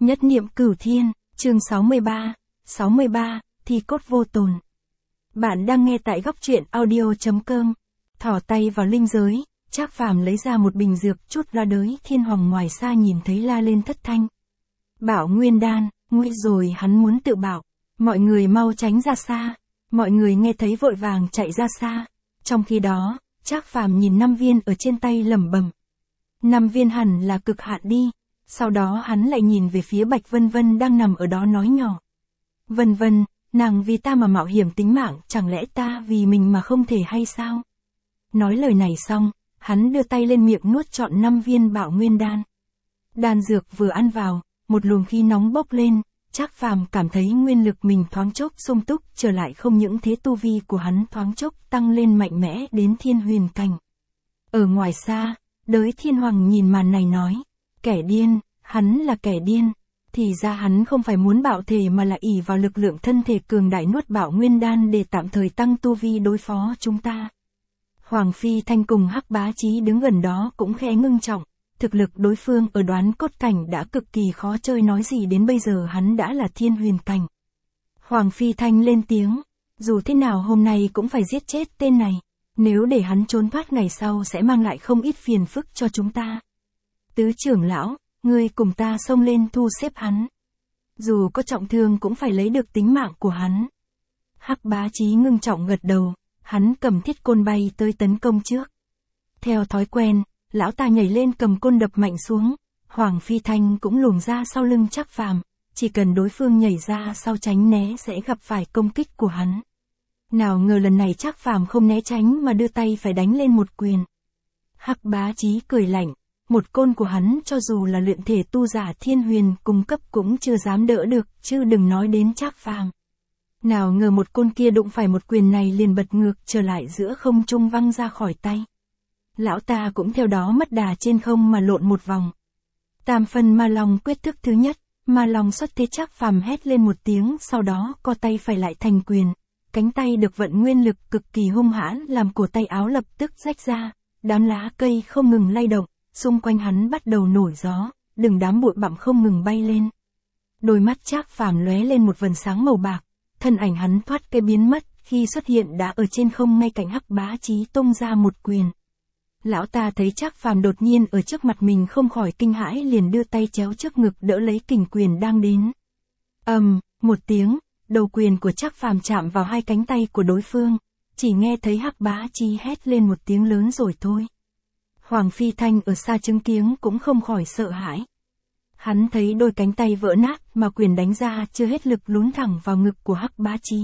Nhất niệm cửu thiên, chương 63, thi cốt vô tồn. Bạn đang nghe tại góc truyện audio.com. Thỏ tay vào linh giới, Trác Phàm lấy ra một bình dược chút ra đới. Thiên Hoàng ngoài xa nhìn thấy la lên thất thanh. Bảo Nguyên đan, nguy rồi, hắn muốn tự bảo. Mọi người mau tránh ra xa. Mọi người nghe thấy vội vàng chạy ra xa. Trong khi đó, Trác Phàm nhìn 5 viên ở trên tay lẩm bẩm. 5 viên hẳn là cực hạn đi. Sau đó hắn lại nhìn về phía Bạch Vân Vân đang nằm ở đó nói nhỏ. Vân Vân, nàng vì ta mà mạo hiểm tính mạng, chẳng lẽ ta vì mình mà không thể hay sao? Nói lời này xong, hắn đưa tay lên miệng nuốt trọn 5 viên Bảo Nguyên đan. Đan dược vừa ăn vào, một luồng khí nóng bốc lên, Trác Phàm cảm thấy nguyên lực mình thoáng chốc sung túc trở lại, không những thế tu vi của hắn thoáng chốc tăng lên mạnh mẽ đến thiên huyền cảnh. Ở ngoài xa, Đới Thiên Hoàng nhìn màn này nói. Kẻ điên, hắn là kẻ điên. Thì ra hắn không phải muốn bạo thể mà là ỷ vào lực lượng thân thể cường đại nuốt Bảo Nguyên đan để tạm thời tăng tu vi đối phó chúng ta. Hoàng Phi Thanh cùng Hắc Bá Chí đứng gần đó cũng khẽ ngưng trọng. Thực lực đối phương ở Đoán Cốt cảnh đã cực kỳ khó chơi, nói gì đến bây giờ hắn đã là thiên huyền cảnh. Hoàng Phi Thanh lên tiếng. Dù thế nào hôm nay cũng phải giết chết tên này. Nếu để hắn trốn thoát ngày sau sẽ mang lại không ít phiền phức cho chúng ta. Tứ trưởng lão, ngươi cùng ta xông lên thu xếp hắn. Dù có trọng thương cũng phải lấy được tính mạng của hắn. Hắc Bá Chí ngưng trọng gật đầu, hắn cầm thiết côn bay tới tấn công trước. Theo thói quen, lão ta nhảy lên cầm côn đập mạnh xuống, Hoàng Phi Thanh cũng luồn ra sau lưng Trác Phàm, chỉ cần đối phương nhảy ra sau tránh né sẽ gặp phải công kích của hắn. Nào ngờ lần này Trác Phàm không né tránh mà đưa tay phải đánh lên một quyền. Hắc Bá Chí cười lạnh. Một côn của hắn cho dù là luyện thể tu giả thiên huyền cung cấp cũng chưa dám đỡ được, chứ đừng nói đến Trác Phàm. Nào ngờ một côn kia đụng phải một quyền này liền bật ngược trở lại giữa không trung văng ra khỏi tay. Lão ta cũng theo đó mất đà trên không mà lộn một vòng. Tam phân ma long quyết thức thứ nhất, ma long xuất thế. Trác Phàm hét lên một tiếng, sau đó co tay phải lại thành quyền. Cánh tay được vận nguyên lực cực kỳ hung hãn làm cổ tay áo lập tức rách ra, đám lá cây không ngừng lay động. Xung quanh hắn bắt đầu nổi gió, từng đám bụi bặm không ngừng bay lên. Đôi mắt Trác Phàm lóe lên một vầng sáng màu bạc, thân ảnh hắn thoát cái biến mất, khi xuất hiện đã ở trên không ngay cạnh Hắc Bá Chí tung ra một quyền. Lão ta thấy Trác Phàm đột nhiên ở trước mặt mình không khỏi kinh hãi, liền đưa tay chéo trước ngực đỡ lấy kình quyền đang đến. Một tiếng, đầu quyền của Trác Phàm chạm vào hai cánh tay của đối phương, chỉ nghe thấy Hắc Bá Chí hét lên một tiếng lớn rồi thôi. Hoàng Phi Thanh ở xa chứng kiến cũng không khỏi sợ hãi. Hắn thấy đôi cánh tay vỡ nát mà quyền đánh ra chưa hết lực lún thẳng vào ngực của Hắc Bá Chí.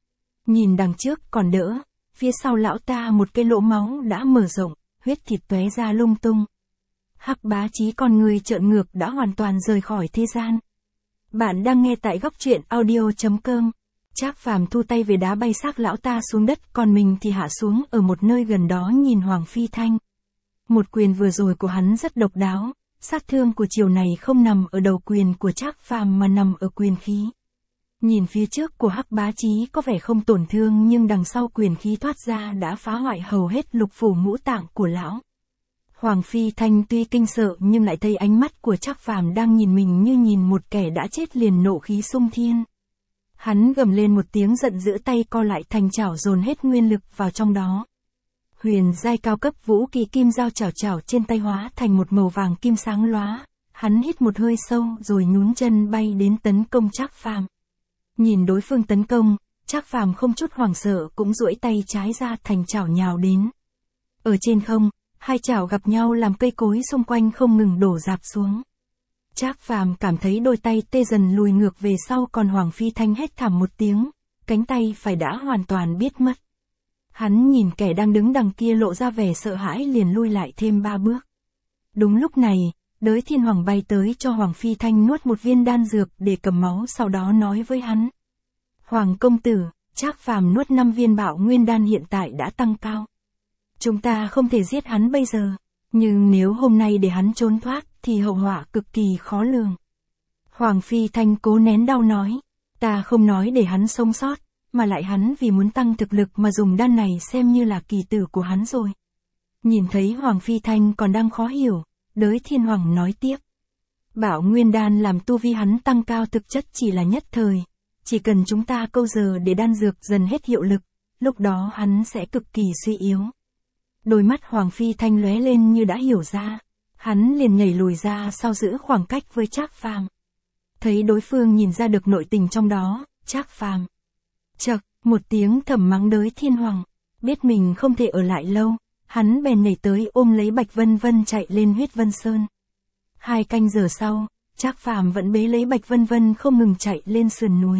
Nhìn đằng trước còn đỡ, phía sau lão ta một cái lỗ máu đã mở rộng, huyết thịt tóe ra lung tung. Hắc Bá Chí con người trợn ngược đã hoàn toàn rời khỏi thế gian. Bạn đang nghe tại góc truyện audio.com. Trác Phàm thu tay về đá bay xác lão ta xuống đất, còn mình thì hạ xuống ở một nơi gần đó nhìn Hoàng Phi Thanh. Một quyền vừa rồi của hắn rất độc đáo, sát thương của chiều này không nằm ở đầu quyền của Trác Phàm mà nằm ở quyền khí. Nhìn phía trước của Hắc Bá Chí có vẻ không tổn thương, nhưng đằng sau quyền khí thoát ra đã phá hoại hầu hết lục phủ ngũ tạng của lão. Hoàng Phi Thanh tuy kinh sợ nhưng lại thấy ánh mắt của Trác Phàm đang nhìn mình như nhìn một kẻ đã chết, liền nộ khí xung thiên. Hắn gầm lên một tiếng giận dữ, tay co lại thành chảo dồn hết nguyên lực vào trong đó. Huyền giai cao cấp vũ kỳ kim dao chảo trên tay hóa thành một màu vàng kim sáng lóa, hắn hít một hơi sâu rồi nhún chân bay đến tấn công Trác Phàm. Nhìn đối phương tấn công, Trác Phàm không chút hoảng sợ cũng duỗi tay trái ra thành chảo nhào đến. Ở trên không, hai chảo gặp nhau làm cây cối xung quanh không ngừng đổ rạp xuống. Trác Phàm cảm thấy đôi tay tê dần lùi ngược về sau, còn Hoàng Phi Thanh hét thảm một tiếng, cánh tay phải đã hoàn toàn biết mất. Hắn nhìn kẻ đang đứng đằng kia lộ ra vẻ sợ hãi, liền lui lại thêm 3 bước. Đúng lúc này, Đới Thiên Hoàng bay tới cho Hoàng Phi Thanh nuốt một viên đan dược để cầm máu, sau đó nói với hắn. Hoàng công tử, Trác Phàm nuốt 5 viên Bảo Nguyên đan hiện tại đã tăng cao. Chúng ta không thể giết hắn bây giờ, nhưng nếu hôm nay để hắn trốn thoát thì hậu họa cực kỳ khó lường. Hoàng Phi Thanh cố nén đau nói, ta không nói để hắn sống sót, mà lại hắn vì muốn tăng thực lực mà dùng đan này xem như là kỳ tử của hắn rồi. Nhìn thấy Hoàng Phi Thanh còn đang khó hiểu, Đới Thiên Hoàng nói tiếp. Bạo nguyên đan làm tu vi hắn tăng cao thực chất chỉ là nhất thời. Chỉ cần chúng ta câu giờ để đan dược dần hết hiệu lực, lúc đó hắn sẽ cực kỳ suy yếu. Đôi mắt Hoàng Phi Thanh lóe lên như đã hiểu ra. Hắn liền nhảy lùi ra sau giữ khoảng cách với Trác Phàm. Thấy đối phương nhìn ra được nội tình trong đó, Trác Phàm chậc một tiếng thầm mắng Đới Thiên Hoàng. Biết mình không thể ở lại lâu, hắn bèn nhảy tới ôm lấy Bạch Vân Vân chạy lên Huyết Vân Sơn. 2 canh giờ sau, Trác Phàm vẫn bế lấy Bạch Vân Vân không ngừng chạy lên sườn núi.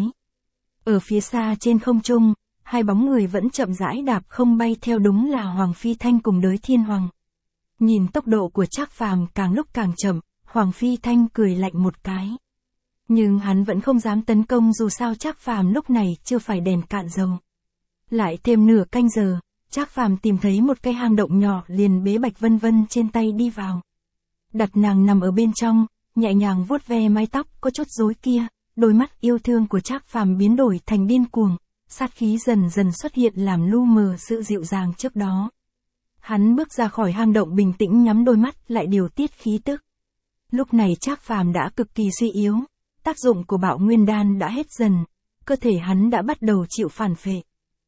Ở phía xa trên không trung, 2 bóng người vẫn chậm rãi đạp không bay theo, đúng là Hoàng Phi Thanh cùng Đới Thiên Hoàng. Nhìn tốc độ của Trác Phàm càng lúc càng chậm, Hoàng Phi Thanh cười lạnh một cái. Nhưng hắn vẫn không dám tấn công, dù sao Trác Phàm lúc này chưa phải đèn cạn dầu. Lại thêm nửa canh giờ, Trác Phàm tìm thấy một cái hang động nhỏ liền bế Bạch Vân Vân trên tay đi vào. Đặt nàng nằm ở bên trong, nhẹ nhàng vuốt ve mái tóc có chút rối kia, đôi mắt yêu thương của Trác Phàm biến đổi thành điên cuồng, sát khí dần dần xuất hiện làm lu mờ sự dịu dàng trước đó. Hắn bước ra khỏi hang động bình tĩnh nhắm đôi mắt lại điều tiết khí tức. Lúc này Trác Phàm đã cực kỳ suy yếu, tác dụng của bạo nguyên đan đã hết dần, cơ thể hắn đã bắt đầu chịu phản phệ.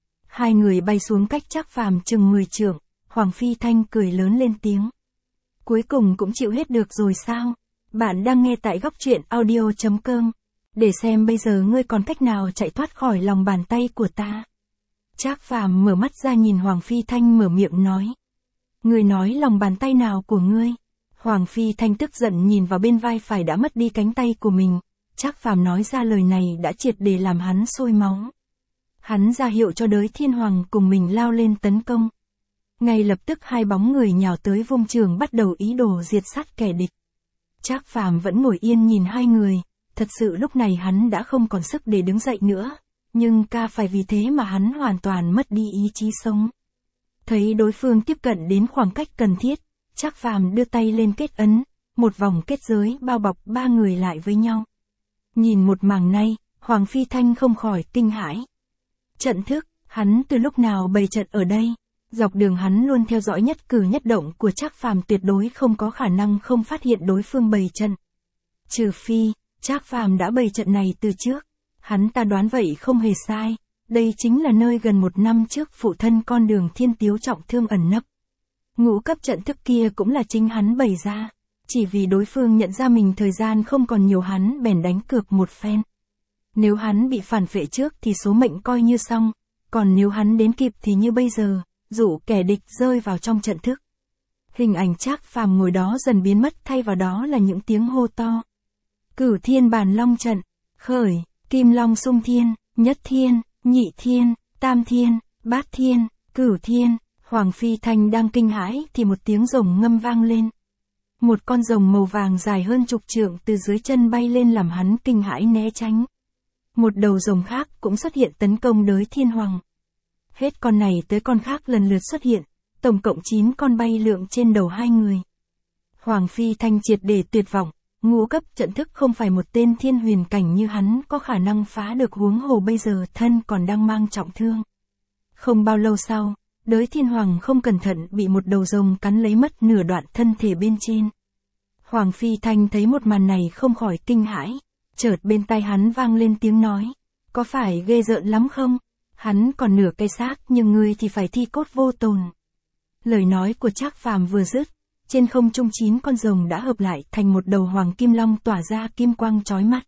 2 người bay xuống cách Trác Phàm chừng 10 trượng, Hoàng Phi Thanh cười lớn lên tiếng. Cuối cùng cũng chịu hết được rồi sao? Bạn đang nghe tại góc truyện audio.com. Để xem bây giờ ngươi còn cách nào chạy thoát khỏi lòng bàn tay của ta. Trác Phàm mở mắt ra nhìn Hoàng Phi Thanh mở miệng nói. Ngươi nói lòng bàn tay nào của ngươi? Hoàng Phi Thanh tức giận nhìn vào bên vai phải đã mất đi cánh tay của mình. Trác Phàm nói ra lời này đã triệt để làm hắn sôi máu. Hắn ra hiệu cho Đới Thiên Hoàng cùng mình lao lên tấn công. Ngay lập tức 2 bóng người nhào tới vung trường bắt đầu ý đồ diệt sát kẻ địch. Trác Phàm vẫn ngồi yên nhìn 2 người, thật sự lúc này hắn đã không còn sức để đứng dậy nữa, nhưng phải vì thế mà hắn hoàn toàn mất đi ý chí sống. Thấy đối phương tiếp cận đến khoảng cách cần thiết, Trác Phàm đưa tay lên kết ấn, một vòng kết giới bao bọc 3 người lại với nhau. Nhìn một màn này, Hoàng Phi Thanh không khỏi kinh hãi. Trận thức, hắn từ lúc nào bày trận ở đây? Dọc đường hắn luôn theo dõi nhất cử nhất động của Trác Phàm, tuyệt đối không có khả năng không phát hiện đối phương bày trận. Trừ phi, Trác Phàm đã bày trận này từ trước. Hắn ta đoán vậy không hề sai, đây chính là nơi gần 1 năm trước phụ thân con Đường Thiên Tiếu trọng thương ẩn nấp. Ngũ cấp trận thức kia cũng là chính hắn bày ra, chỉ vì đối phương nhận ra mình thời gian không còn nhiều hắn bèn đánh cược một phen. Nếu hắn bị phản phệ trước thì số mệnh coi như xong, còn nếu hắn đến kịp thì như bây giờ, dụ kẻ địch rơi vào trong trận thức. Hình ảnh Trác Phàm ngồi đó dần biến mất, thay vào đó là những tiếng hô to. Cửu Thiên Bàn Long trận, khởi, Kim Long xung thiên, Nhất Thiên, Nhị Thiên, Tam Thiên, Bát Thiên, Cửu Thiên. Hoàng Phi Thanh đang kinh hãi thì một tiếng rồng ngâm vang lên. Một con rồng màu vàng dài hơn chục trượng từ dưới chân bay lên làm hắn kinh hãi né tránh. Một đầu rồng khác cũng xuất hiện tấn công Đới Thiên Hoàng. Hết con này tới con khác lần lượt xuất hiện, tổng cộng 9 con bay lượn trên đầu 2 người. Hoàng Phi Thanh triệt để tuyệt vọng, ngũ cấp trận thức không phải một tên thiên huyền cảnh như hắn có khả năng phá được, huống hồ bây giờ thân còn đang mang trọng thương. Không bao lâu sau, Đới Thiên Hoàng không cẩn thận bị một đầu rồng cắn lấy mất nửa đoạn thân thể bên trên. Hoàng Phi Thanh thấy một màn này không khỏi kinh hãi, chợt bên tai hắn vang lên tiếng nói, có phải ghê rợn lắm không? Hắn còn nửa cây xác nhưng ngươi thì phải thi cốt vô tồn. Lời nói của Trác Phàm vừa dứt, trên không trung 9 con rồng đã hợp lại thành một đầu hoàng kim long tỏa ra kim quang chói mắt.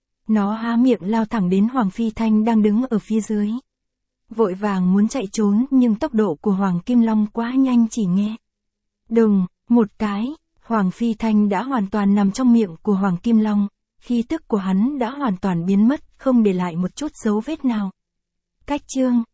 Nó há miệng lao thẳng đến Hoàng Phi Thanh đang đứng ở phía dưới. Vội vàng muốn chạy trốn nhưng tốc độ của Hoàng Kim Long quá nhanh, chỉ nghe đùng, một cái, Hoàng Phi Thanh đã hoàn toàn nằm trong miệng của Hoàng Kim Long, khí tức của hắn đã hoàn toàn biến mất, không để lại một chút dấu vết nào. Cách chương